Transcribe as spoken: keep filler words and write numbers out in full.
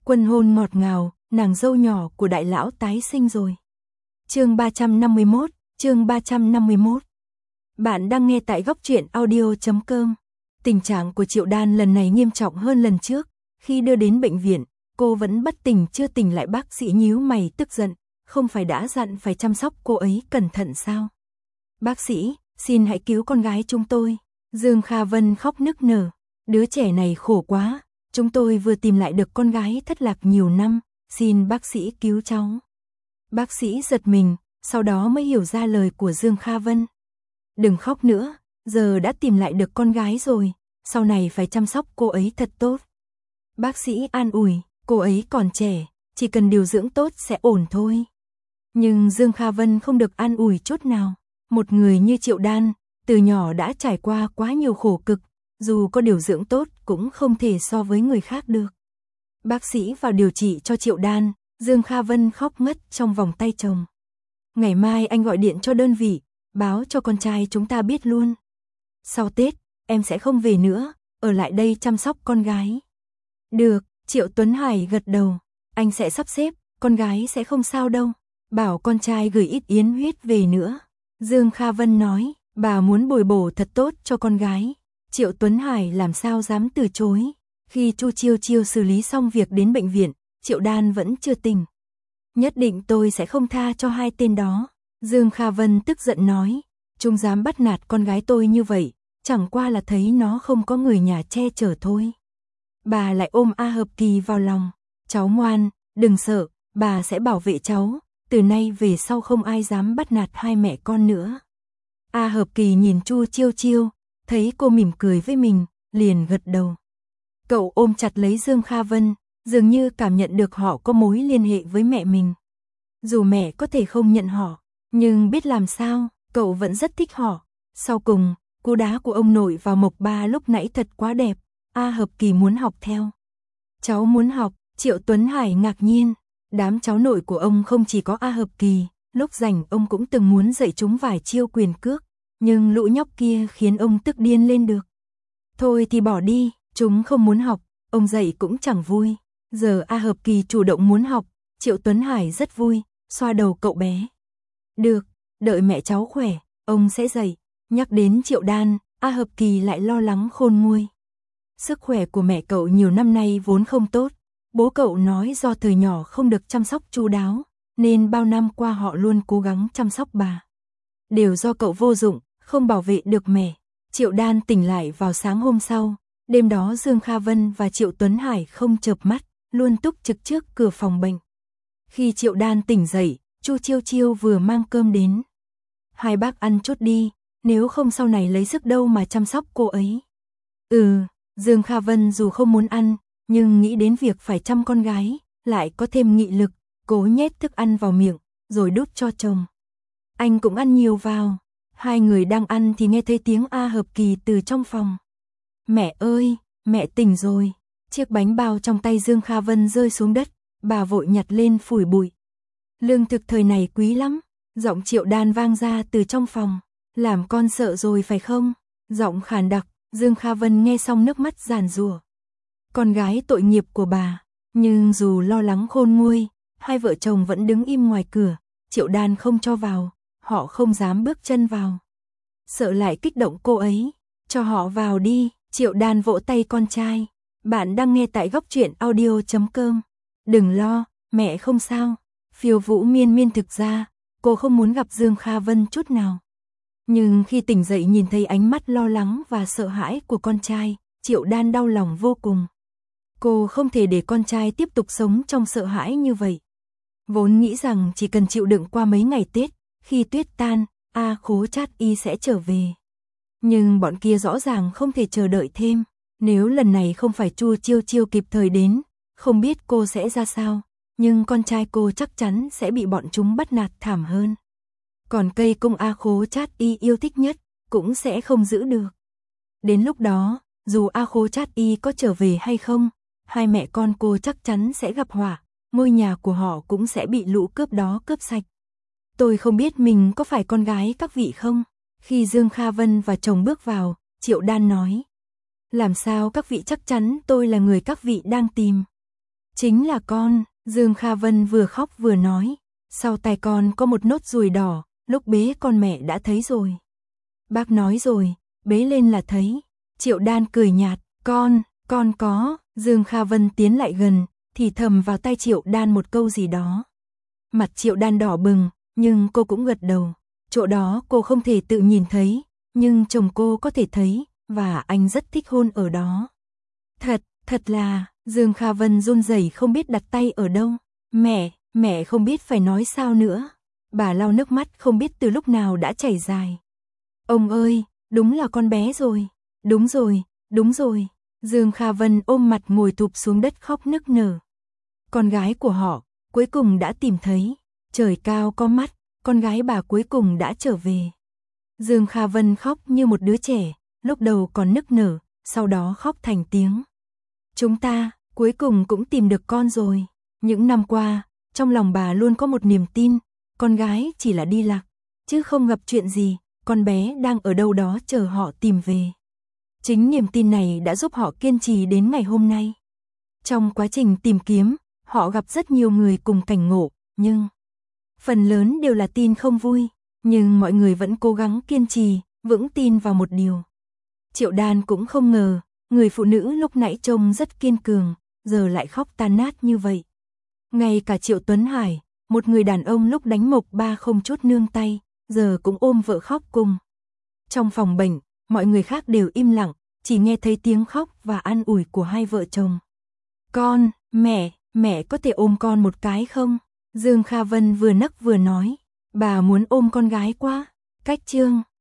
Quân hôn ngọt ngào, nàng dâu nhỏ của đại lão tái sinh rồi. Chương ba trăm năm mươi mốt, chương ba trăm năm mươi mốt. Bạn đang nghe tại góc truyện audio chấm com. Tình trạng của Triệu Đan lần này nghiêm trọng hơn lần trước, khi đưa đến bệnh viện, cô vẫn bất tỉnh chưa tỉnh lại. Bác sĩ nhíu mày tức giận, không phải đã dặn phải chăm sóc cô ấy cẩn thận sao? Bác sĩ, xin hãy cứu con gái chúng tôi. Dương Kha Vân khóc nức nở, đứa trẻ này khổ quá, chúng tôi vừa tìm lại được con gái thất lạc nhiều năm, xin bác sĩ cứu cháu. Bác sĩ giật mình, sau đó mới hiểu ra lời của Dương Kha Vân. Đừng khóc nữa, giờ đã tìm lại được con gái rồi, sau này phải chăm sóc cô ấy thật tốt. Bác sĩ an ủi, cô ấy còn trẻ, chỉ cần điều dưỡng tốt sẽ ổn thôi. Nhưng Dương Kha Vân không được an ủi chút nào. Một người như Triệu Đan, từ nhỏ đã trải qua quá nhiều khổ cực, dù có điều dưỡng tốt cũng không thể so với người khác được. Bác sĩ vào điều trị cho Triệu Đan, Dương Kha Vân khóc ngất trong vòng tay chồng. Ngày mai anh gọi điện cho đơn vị, báo cho con trai chúng ta biết luôn. Sau Tết, em sẽ không về nữa, ở lại đây chăm sóc con gái. Được, Triệu Tuấn Hải gật đầu, anh sẽ sắp xếp, con gái sẽ không sao đâu. Bảo con trai gửi ít yến huyết về nữa. Dương Kha Vân nói, bà muốn bồi bổ thật tốt cho con gái. Triệu Tuấn Hải làm sao dám từ chối. Khi Chu Chiêu Chiêu xử lý xong việc đến bệnh viện, Triệu Đan vẫn chưa tỉnh. Nhất định tôi sẽ không tha cho hai tên đó. Dương Kha Vân tức giận nói, chúng dám bắt nạt con gái tôi như vậy, chẳng qua là thấy nó không có người nhà che chở thôi. Bà lại ôm A Hợp Kỳ vào lòng, cháu ngoan, đừng sợ, bà sẽ bảo vệ cháu, từ nay về sau không ai dám bắt nạt hai mẹ con nữa. A Hợp Kỳ nhìn Chu Chiêu Chiêu, thấy cô mỉm cười với mình, liền gật đầu. Cậu ôm chặt lấy Dương Kha Vân, dường như cảm nhận được họ có mối liên hệ với mẹ mình. Dù mẹ có thể không nhận họ, nhưng biết làm sao, cậu vẫn rất thích họ. Sau cùng, cú đá của ông nội vào Mộc Ba lúc nãy thật quá đẹp, A Hợp Kỳ muốn học theo. Cháu muốn học, Triệu Tuấn Hải ngạc nhiên. Đám cháu nội của ông không chỉ có A Hợp Kỳ, lúc rảnh ông cũng từng muốn dạy chúng vài chiêu quyền cước, nhưng lũ nhóc kia khiến ông tức điên lên được. Thôi thì bỏ đi, chúng không muốn học, ông dạy cũng chẳng vui. Giờ A Hợp Kỳ chủ động muốn học, Triệu Tuấn Hải rất vui, xoa đầu cậu bé. Được, đợi mẹ cháu khỏe, ông sẽ dạy. Nhắc đến Triệu Đan, A Hợp Kỳ lại lo lắng khôn nguôi. Sức khỏe của mẹ cậu nhiều năm nay vốn không tốt. Bố cậu nói do thời nhỏ không được chăm sóc chu đáo, nên bao năm qua họ luôn cố gắng chăm sóc bà. Đều do cậu vô dụng, không bảo vệ được mẹ. Triệu Đan tỉnh lại vào sáng hôm sau, đêm đó Dương Kha Vân và Triệu Tuấn Hải không chợp mắt, luôn túc trực trước cửa phòng bệnh. Khi Triệu Đan tỉnh dậy, Chu Chiêu Chiêu vừa mang cơm đến. Hai bác ăn chút đi, nếu không sau này lấy sức đâu mà chăm sóc cô ấy. Ừ, Dương Kha Vân dù không muốn ăn, nhưng nghĩ đến việc phải chăm con gái, lại có thêm nghị lực, cố nhét thức ăn vào miệng, rồi đút cho chồng. Anh cũng ăn nhiều vào. Hai người đang ăn thì nghe thấy tiếng A Hợp Kỳ từ trong phòng. Mẹ ơi, mẹ tỉnh rồi. Chiếc bánh bao trong tay Dương Kha Vân rơi xuống đất, bà vội nhặt lên phủi bụi. Lương thực thời này quý lắm. Giọng Triệu Đan vang ra từ trong phòng. Làm con sợ rồi phải không? Giọng khàn đặc, Dương Kha Vân nghe xong nước mắt giàn giụa. Con gái tội nghiệp của bà, nhưng dù lo lắng khôn nguôi, hai vợ chồng vẫn đứng im ngoài cửa, Triệu Đan không cho vào, họ không dám bước chân vào. Sợ lại kích động cô ấy, cho họ vào đi, Triệu Đan vỗ tay con trai. Bạn đang nghe tại góc truyện audio chấm com. Đừng lo, mẹ không sao. Phiêu Vũ miên miên thực ra, cô không muốn gặp Dương Kha Vân chút nào. Nhưng khi tỉnh dậy nhìn thấy ánh mắt lo lắng và sợ hãi của con trai, Triệu Đan đau lòng vô cùng. Cô không thể để con trai tiếp tục sống trong sợ hãi như vậy. Vốn nghĩ rằng chỉ cần chịu đựng qua mấy ngày Tết, khi tuyết tan, A Khố Chát Y sẽ trở về. Nhưng bọn kia rõ ràng không thể chờ đợi thêm. Nếu lần này không phải Chu Chiêu Chiêu kịp thời đến, không biết cô sẽ ra sao. Nhưng con trai cô chắc chắn sẽ bị bọn chúng bắt nạt thảm hơn. Còn cây cung A Khố Chát Y yêu thích nhất, cũng sẽ không giữ được. Đến lúc đó, dù A Khố Chát Y có trở về hay không, hai mẹ con cô chắc chắn sẽ gặp họa, ngôi nhà của họ cũng sẽ bị lũ cướp đó cướp sạch. Tôi không biết mình có phải con gái các vị không? Khi Dương Kha Vân và chồng bước vào, Triệu Đan nói. Làm sao các vị chắc chắn tôi là người các vị đang tìm? Chính là con, Dương Kha Vân vừa khóc vừa nói. Sau tai con có một nốt ruồi đỏ, lúc bế con mẹ đã thấy rồi. Bác nói rồi, bế lên là thấy. Triệu Đan cười nhạt, con, con có. Dương Kha Vân tiến lại gần, thì thầm vào tai Triệu Đan một câu gì đó. Mặt Triệu Đan đỏ bừng, nhưng cô cũng gật đầu. Chỗ đó cô không thể tự nhìn thấy, nhưng chồng cô có thể thấy, và anh rất thích hôn ở đó. Thật, thật là, Dương Kha Vân run rẩy không biết đặt tay ở đâu. Mẹ, mẹ không biết phải nói sao nữa. Bà lau nước mắt không biết từ lúc nào đã chảy dài. Ông ơi, đúng là con bé rồi. Đúng rồi, đúng rồi. Dương Kha Vân ôm mặt ngồi thụp xuống đất khóc nức nở. Con gái của họ, cuối cùng đã tìm thấy. Trời cao có mắt, con gái bà cuối cùng đã trở về. Dương Kha Vân khóc như một đứa trẻ, lúc đầu còn nức nở, sau đó khóc thành tiếng. Chúng ta, cuối cùng cũng tìm được con rồi. Những năm qua, trong lòng bà luôn có một niềm tin, con gái chỉ là đi lạc, chứ không gặp chuyện gì, con bé đang ở đâu đó chờ họ tìm về. Chính niềm tin này đã giúp họ kiên trì đến ngày hôm nay. Trong quá trình tìm kiếm, họ gặp rất nhiều người cùng cảnh ngộ, nhưng phần lớn đều là tin không vui, nhưng mọi người vẫn cố gắng kiên trì, vững tin vào một điều. Triệu Đan cũng không ngờ, người phụ nữ lúc nãy trông rất kiên cường, giờ lại khóc tan nát như vậy. Ngay cả Triệu Tuấn Hải, một người đàn ông lúc đánh Mộc Ba không chút nương tay, giờ cũng ôm vợ khóc cùng. Trong phòng bệnh, mọi người khác đều im lặng, chỉ nghe thấy tiếng khóc và an ủi của hai vợ chồng. Con, mẹ, mẹ có thể ôm con một cái không? Dương Kha Vân vừa nấc vừa nói, bà muốn ôm con gái quá. Cách chương